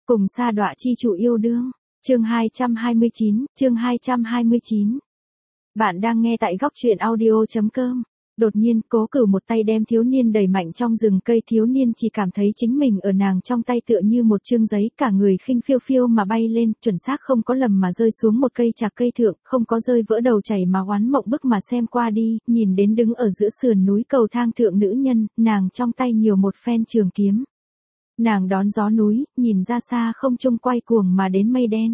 Cùng sa đọa chi chủ yêu đương. Chương 229. Bạn đang nghe tại góc truyện audio.com. Đột nhiên, Cố Cửu một tay đem thiếu niên đẩy mạnh trong rừng cây, thiếu niên chỉ cảm thấy chính mình ở nàng trong tay tựa như một chương giấy, cả người khinh phiêu phiêu mà bay lên, chuẩn xác không có lầm mà rơi xuống một cây trạc cây thượng, không có rơi vỡ đầu chảy mà oán mộng bức mà xem qua đi, nhìn đến đứng ở giữa sườn núi cầu thang thượng nữ nhân, nàng trong tay nhiều một phen trường kiếm. Nàng đón gió núi, nhìn ra xa không trung quay cuồng mà đến mây đen.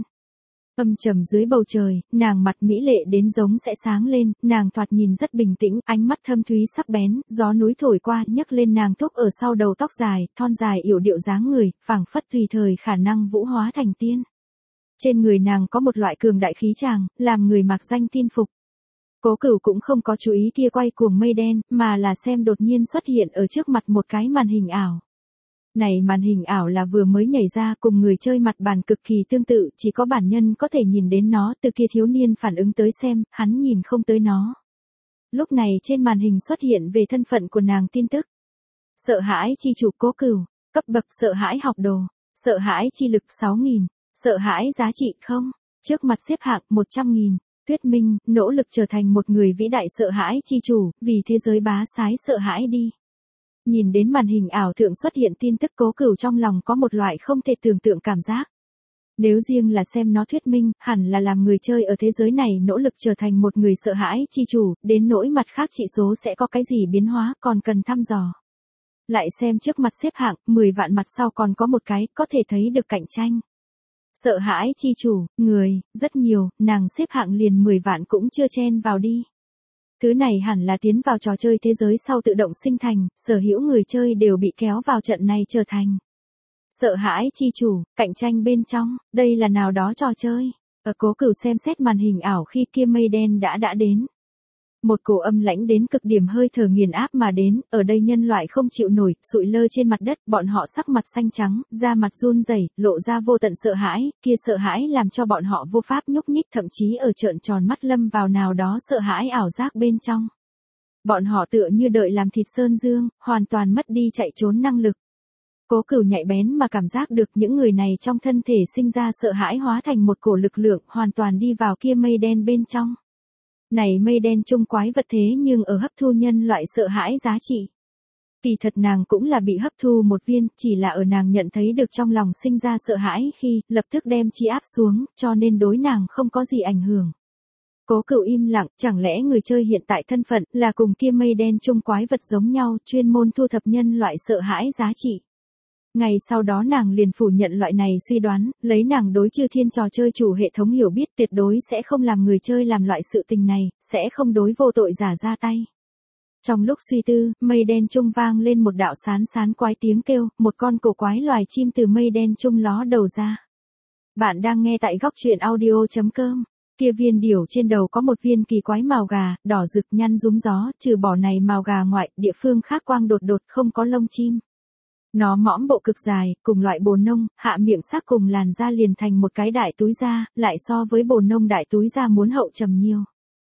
Âm trầm dưới bầu trời, nàng mặt mỹ lệ đến giống sẽ sáng lên, nàng thoạt nhìn rất bình tĩnh, ánh mắt thâm thúy sắc bén, gió núi thổi qua, nhấc lên nàng thúc ở sau đầu tóc dài, thon dài yểu điệu dáng người, phảng phất tùy thời khả năng vũ hóa thành tiên. Trên người nàng có một loại cường đại khí tràng, làm người mặc danh tin phục. Cố Cửu cũng không có chú ý kia quay cuồng mây đen, mà là xem đột nhiên xuất hiện ở trước mặt một cái màn hình ảo. Này màn hình ảo là vừa mới nhảy ra, cùng người chơi mặt bàn cực kỳ tương tự, chỉ có bản nhân có thể nhìn đến nó, từ kia thiếu niên phản ứng tới xem, hắn nhìn không tới nó. Lúc này trên màn hình xuất hiện về thân phận của nàng tin tức. Sợ hãi chi chủ Cố Cửu, cấp bậc sợ hãi học đồ, sợ hãi chi lực 6.000, sợ hãi giá trị không, trước mặt xếp hạng 100.000, thuyết minh, nỗ lực trở thành một người vĩ đại sợ hãi chi chủ, vì thế giới bá sái sợ hãi đi. Nhìn đến màn hình ảo thượng xuất hiện tin tức, Cố Cửu trong lòng có một loại không thể tưởng tượng cảm giác. Nếu riêng là xem nó thuyết minh, hẳn là làm người chơi ở thế giới này nỗ lực trở thành một người sợ hãi chi chủ, đến nỗi mặt khác trị số sẽ có cái gì biến hóa còn cần thăm dò. Lại xem trước mặt xếp hạng, 10 vạn mặt sau còn có một cái, có thể thấy được cạnh tranh. Sợ hãi chi chủ, người, rất nhiều, nàng xếp hạng liền 10 vạn cũng chưa chen vào đi. Thứ này hẳn là tiến vào trò chơi thế giới sau tự động sinh thành, sở hữu người chơi đều bị kéo vào trận này trở thành. Sợ hãi chi chủ, cạnh tranh bên trong, đây là nào đó trò chơi. Ở Cố Cửu xem xét màn hình ảo khi kia mây đen đã đến. Một cổ âm lãnh đến cực điểm hơi thở nghiền áp mà đến, ở đây nhân loại không chịu nổi, sụi lơ trên mặt đất, bọn họ sắc mặt xanh trắng, da mặt run rẩy, lộ ra vô tận sợ hãi, kia sợ hãi làm cho bọn họ vô pháp nhúc nhích, thậm chí ở trợn tròn mắt lâm vào nào đó sợ hãi ảo giác bên trong. Bọn họ tựa như đợi làm thịt sơn dương, hoàn toàn mất đi chạy trốn năng lực. Cố Cửu nhạy bén mà cảm giác được những người này trong thân thể sinh ra sợ hãi hóa thành một cổ lực lượng, hoàn toàn đi vào kia mây đen bên trong. Này mây đen chung quái vật thế nhưng ở hấp thu nhân loại sợ hãi giá trị. Kỳ thật nàng cũng là bị hấp thu một viên, chỉ là ở nàng nhận thấy được trong lòng sinh ra sợ hãi khi, lập tức đem chi áp xuống, cho nên đối nàng không có gì ảnh hưởng. Cố Cửu im lặng, chẳng lẽ người chơi hiện tại thân phận là cùng kia mây đen chung quái vật giống nhau, chuyên môn thu thập nhân loại sợ hãi giá trị. Ngày sau đó nàng liền phủ nhận loại này suy đoán, lấy nàng đối Chư Thiên trò chơi chủ hệ thống hiểu biết tuyệt đối sẽ không làm người chơi làm loại sự tình này, sẽ không đối vô tội giả ra tay. Trong lúc suy tư, mây đen trung vang lên một đạo sán quái tiếng kêu, một con cổ quái loài chim từ mây đen trung ló đầu ra. Bạn đang nghe tại góc truyện audio.com. Kia viên điểu trên đầu có một viên kỳ quái mào gà, đỏ rực nhăn rúm gió, trừ bỏ này mào gà ngoại, địa phương khác quang đột không có lông chim. Nó mõm bộ cực dài, cùng loại bồ nông, hạ miệng sắc cùng làn da liền thành một cái đại túi da, lại so với bồ nông đại túi da muốn hậu trầm nhiều.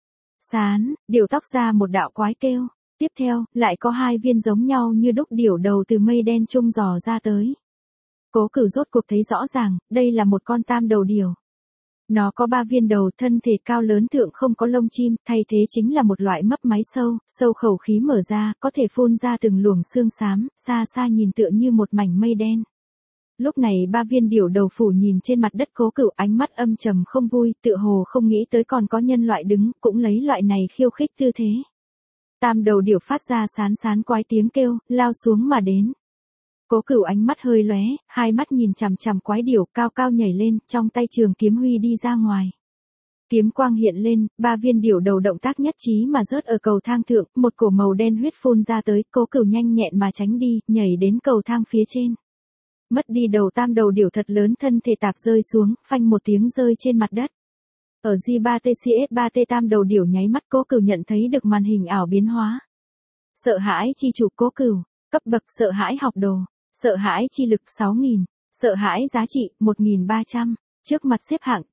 Sán, điểu tóc ra một đạo quái kêu. Tiếp theo, lại có hai viên giống nhau như đúc điểu đầu từ mây đen trung dò ra tới. Cố Cửu rốt cuộc thấy rõ ràng, đây là một con tam đầu điểu. Nó có 3 viên đầu, thân thể cao lớn thượng không có lông chim, thay thế chính là một loại mấp máy sâu khẩu khí mở ra, có thể phun ra từng luồng xương xám, xa xa nhìn tựa như một mảnh mây đen. Lúc này 3 viên điểu đầu phủ nhìn trên mặt đất Cố Cửu, ánh mắt âm trầm không vui, tựa hồ không nghĩ tới còn có nhân loại đứng, cũng lấy loại này khiêu khích tư thế. Tam đầu điểu phát ra sán quái tiếng kêu, lao xuống mà đến. Cố Cửu ánh mắt hơi lóe, hai mắt nhìn chằm chằm quái điểu, cao cao nhảy lên, trong tay trường kiếm huy đi ra ngoài. Kiếm quang hiện lên, 3 viên điểu đầu động tác nhất trí mà rớt ở cầu thang thượng, một cổ màu đen huyết phun ra tới, Cố Cửu nhanh nhẹn mà tránh đi, nhảy đến cầu thang phía trên. Mất đi đầu tam đầu điểu thật lớn, thân thể tạp rơi xuống, phanh một tiếng rơi trên mặt đất. Ở J3TCS3T tam đầu điểu nháy mắt, Cố Cửu nhận thấy được màn hình ảo biến hóa. Sợ hãi chi chủ Cố Cửu, cấp bậc sợ hãi học đồ. Sợ hãi chi lực 6.000, sợ hãi giá trị 1.300, trước mặt xếp hạng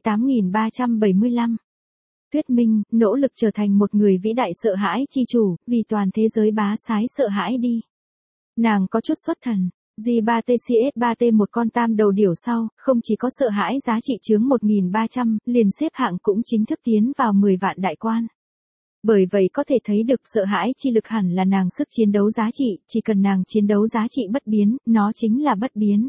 98.375. Thuyết minh, nỗ lực trở thành một người vĩ đại sợ hãi chi chủ, vì toàn thế giới bá sái sợ hãi đi. Nàng có chút xuất thần, J3TCS3T một con tam đầu điểu sau, không chỉ có sợ hãi giá trị chướng 1.300, liền xếp hạng cũng chính thức tiến vào 10 vạn đại quan. Bởi vậy có thể thấy được sợ hãi chi lực hẳn là nàng sức chiến đấu giá trị, chỉ cần nàng chiến đấu giá trị bất biến, nó chính là bất biến.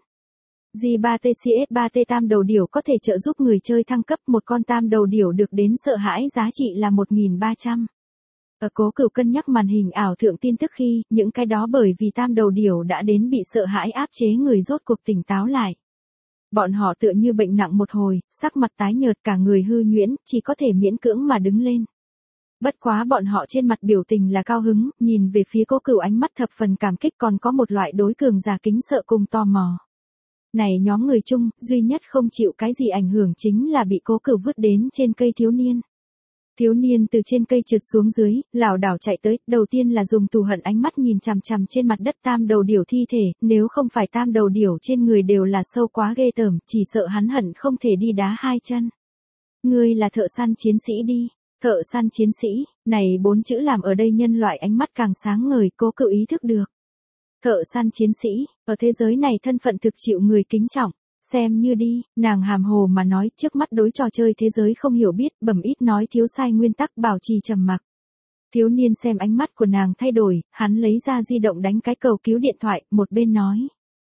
J3TCS3T tam đầu điểu có thể trợ giúp người chơi thăng cấp, một con tam đầu điểu được đến sợ hãi giá trị là 1.300. Ở Cố Cửu cân nhắc màn hình ảo thượng tin tức khi, những cái đó bởi vì tam đầu điểu đã đến bị sợ hãi áp chế người rốt cuộc tỉnh táo lại. Bọn họ tựa như bệnh nặng một hồi, sắc mặt tái nhợt cả người hư nhuyễn, chỉ có thể miễn cưỡng mà đứng lên. Bất quá bọn họ trên mặt biểu tình là cao hứng, nhìn về phía Cố Cửu ánh mắt thập phần cảm kích, còn có một loại đối cường giả kính sợ cùng tò mò. Này nhóm người chung, duy nhất không chịu cái gì ảnh hưởng chính là bị Cố Cửu vứt đến trên cây thiếu niên. Thiếu niên từ trên cây trượt xuống dưới, lảo đảo chạy tới, đầu tiên là dùng thù hận ánh mắt nhìn chằm chằm trên mặt đất tam đầu điểu thi thể, nếu không phải tam đầu điểu trên người đều là sâu quá ghê tởm, chỉ sợ hắn hận không thể đi đá hai chân. Ngươi là thợ săn chiến sĩ đi, thợ săn chiến sĩ, này 4 chữ làm ở đây nhân loại ánh mắt càng sáng ngời, Cố Cửu ý thức được. Thợ săn chiến sĩ, ở thế giới này thân phận thực chịu người kính trọng. Xem như đi, nàng hàm hồ mà nói, trước mắt đối trò chơi thế giới không hiểu biết, bẩm ít nói thiếu sai nguyên tắc, bảo trì trầm mặc. Thiếu niên xem ánh mắt của nàng thay đổi, hắn lấy ra di động đánh cái cầu cứu điện thoại, một bên nói.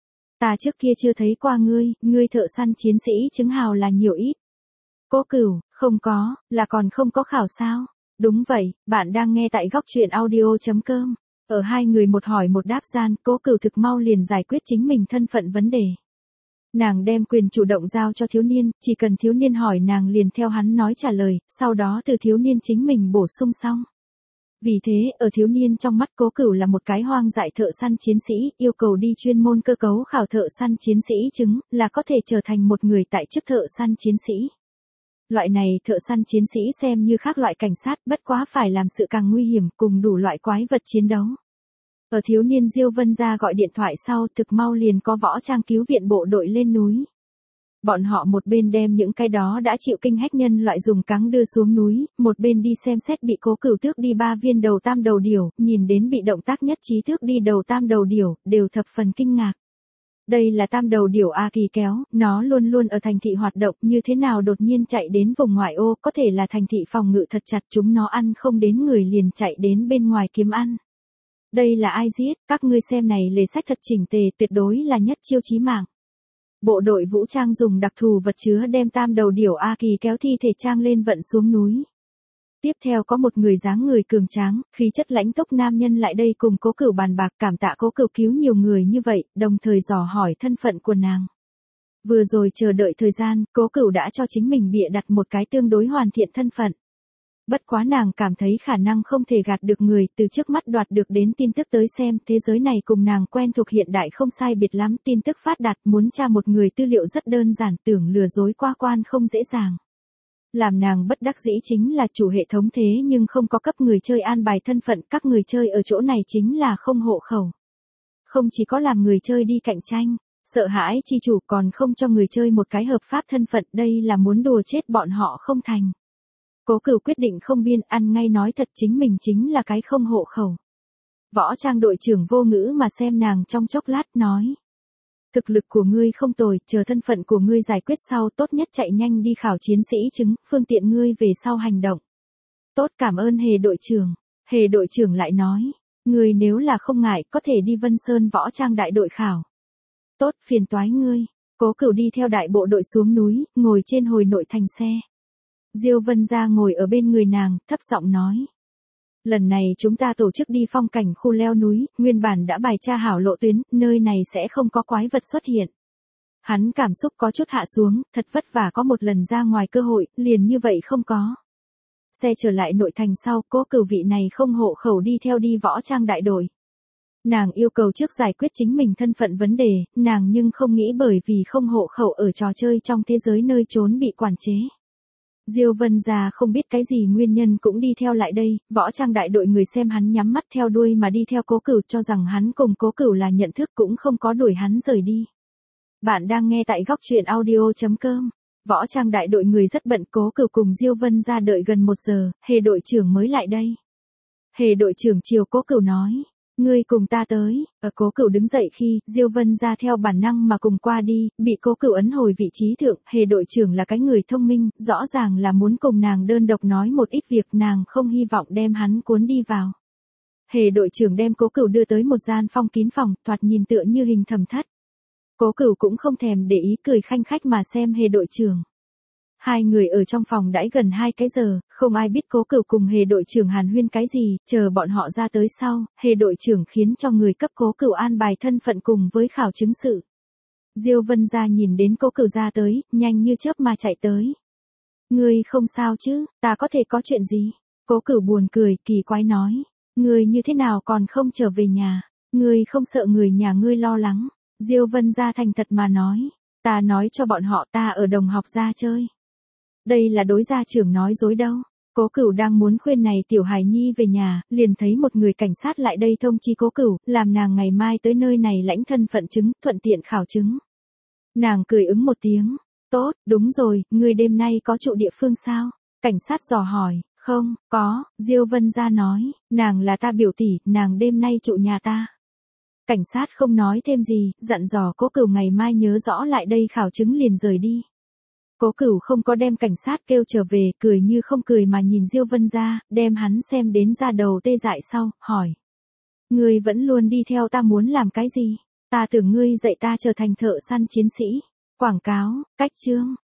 Ta trước kia chưa thấy qua ngươi thợ săn chiến sĩ chứng hào là nhiều ít. Cố Cửu, không có, là còn không có khảo sao? Đúng vậy, bạn đang nghe tại góc truyện audio.com. Ở hai người một hỏi một đáp gian, Cố Cửu thực mau liền giải quyết chính mình thân phận vấn đề. Nàng đem quyền chủ động giao cho thiếu niên, chỉ cần thiếu niên hỏi nàng liền theo hắn nói trả lời, sau đó từ thiếu niên chính mình bổ sung xong. Vì thế, ở thiếu niên trong mắt Cố Cửu là một cái hoang dại thợ săn chiến sĩ, yêu cầu đi chuyên môn cơ cấu khảo thợ săn chiến sĩ chứng, là có thể trở thành một người tại chức thợ săn chiến sĩ. Loại này thợ săn chiến sĩ xem như khác loại cảnh sát, bất quá phải làm sự càng nguy hiểm, cùng đủ loại quái vật chiến đấu. Ở thiếu niên Diêu Vân Gia gọi điện thoại sau, thực mau liền có võ trang cứu viện bộ đội lên núi. Bọn họ một bên đem những cái đó đã chịu kinh hách nhân loại dùng cáng đưa xuống núi, một bên đi xem xét bị Cố Cửu tước đi 3 viên đầu tam đầu điểu, nhìn đến bị động tác nhất trí tước đi đầu tam đầu điểu, đều thập phần kinh ngạc. Đây là tam đầu điểu A Kỳ kéo, nó luôn luôn ở thành thị hoạt động, như thế nào đột nhiên chạy đến vùng ngoại ô, có thể là thành thị phòng ngự thật chặt, chúng nó ăn không đến người liền chạy đến bên ngoài kiếm ăn. Đây là ai giết, các ngươi xem này lề sách thật chỉnh tề, tuyệt đối là nhất chiêu chí mạng. Bộ đội vũ trang dùng đặc thù vật chứa đem tam đầu điểu A Kỳ kéo thi thể trang lên vận xuống núi. Tiếp theo có một người dáng người cường tráng, khí chất lãnh túc nam nhân lại đây cùng Cố Cửu bàn bạc, cảm tạ Cố Cửu cứu nhiều người như vậy, đồng thời dò hỏi thân phận của nàng. Vừa rồi chờ đợi thời gian, Cố Cửu đã cho chính mình bịa đặt một cái tương đối hoàn thiện thân phận. Bất quá nàng cảm thấy khả năng không thể gạt được người, từ trước mắt đoạt được đến tin tức tới xem, thế giới này cùng nàng quen thuộc hiện đại không sai biệt lắm, tin tức phát đạt, muốn tra một người tư liệu rất đơn giản, tưởng lừa dối qua quan không dễ dàng. Làm nàng bất đắc dĩ chính là chủ hệ thống thế nhưng không có cấp người chơi an bài thân phận, các người chơi ở chỗ này chính là không hộ khẩu. Không chỉ có làm người chơi đi cạnh tranh, sợ hãi chi chủ còn không cho người chơi một cái hợp pháp thân phận, đây là muốn đùa chết bọn họ không thành. Cố Cửu quyết định không biên, ăn ngay nói thật chính mình chính là cái không hộ khẩu. Võ trang đội trưởng vô ngữ mà xem nàng trong chốc lát nói. Thực lực của ngươi không tồi, chờ thân phận của ngươi giải quyết sau tốt nhất chạy nhanh đi khảo chiến sĩ chứng, phương tiện ngươi về sau hành động. Tốt, cảm ơn Hề đội trưởng. Hề đội trưởng lại nói, ngươi nếu là không ngại có thể đi Vân Sơn võ trang đại đội khảo. Tốt, phiền toái ngươi. Cố Cửu đi theo đại bộ đội xuống núi, ngồi trên hồi nội thành xe. Diêu Vân Gia ngồi ở bên người nàng, thấp giọng nói. Lần này chúng ta tổ chức đi phong cảnh khu leo núi, nguyên bản đã bài tra hảo lộ tuyến, nơi này sẽ không có quái vật xuất hiện. Hắn cảm xúc có chút hạ xuống, thật vất vả có một lần ra ngoài cơ hội, liền như vậy không có. Xe trở lại nội thành sau, Cố Cửu vị này không hộ khẩu đi theo đi võ trang đại đội. Nàng yêu cầu trước giải quyết chính mình thân phận vấn đề, nàng nhưng không nghĩ bởi vì không hộ khẩu ở trò chơi trong thế giới nơi trốn bị quản chế. Diêu Vân Gia không biết cái gì nguyên nhân cũng đi theo lại đây, võ trang đại đội người xem hắn nhắm mắt theo đuôi mà đi theo Cố Cửu, cho rằng hắn cùng Cố Cửu là nhận thức, cũng không có đuổi hắn rời đi. Bạn đang nghe tại góc truyện audio.com. Võ trang đại đội người rất bận, Cố Cửu cùng Diêu Vân Gia đợi gần 1 giờ, Hề đội trưởng mới lại đây. Hề đội trưởng chiều Cố Cửu nói, Ngươi cùng ta tới, Cố Cửu đứng dậy khi, Diêu Vân ra theo bản năng mà cùng qua đi, bị Cố Cửu ấn hồi vị trí thượng, Hề đội trưởng là cái người thông minh, rõ ràng là muốn cùng nàng đơn độc nói một ít việc, nàng không hy vọng đem hắn cuốn đi vào. Hề đội trưởng đem Cố Cửu đưa tới một gian phong kín phòng, thoạt nhìn tựa như hình thẩm thất. Cố Cửu cũng không thèm để ý, cười khanh khách mà xem Hề đội trưởng. Hai người ở trong phòng đãi gần 2 cái giờ, không ai biết Cố Cửu cùng Hề đội trưởng hàn huyên cái gì, chờ bọn họ ra tới sau, Hề đội trưởng khiến cho người cấp Cố Cửu an bài thân phận cùng với khảo chứng sự. Diêu Vân gia nhìn đến Cố Cửu ra tới, nhanh như chớp mà chạy tới. Ngươi không sao chứ, ta có thể có chuyện gì? Cố Cửu buồn cười, kỳ quái nói. Ngươi như thế nào còn không trở về nhà? Ngươi không sợ người nhà ngươi lo lắng? Diêu Vân gia thành thật mà nói. Ta nói cho bọn họ ta ở đồng học gia chơi. Đây là đối gia trưởng nói dối đâu. Cố Cửu đang muốn khuyên này tiểu hài nhi về nhà, liền thấy một người cảnh sát lại đây thông chi Cố Cửu, làm nàng ngày mai tới nơi này lãnh thân phận chứng, thuận tiện khảo chứng. Nàng cười ứng một tiếng. Tốt, đúng rồi, ngươi đêm nay có trụ địa phương sao? Cảnh sát dò hỏi. Không, có, Diêu Vân gia nói, nàng là ta biểu tỷ, nàng đêm nay trụ nhà ta. Cảnh sát không nói thêm gì, dặn dò Cố Cửu ngày mai nhớ rõ lại đây khảo chứng liền rời đi. Cố Cửu không có đem cảnh sát kêu trở về, cười như không cười mà nhìn Diêu Vân gia, đem hắn xem đến da đầu tê dại sau, hỏi. Ngươi vẫn luôn đi theo ta muốn làm cái gì? Ta tưởng ngươi dạy ta trở thành thợ săn chiến sĩ. Quảng cáo, cách chương.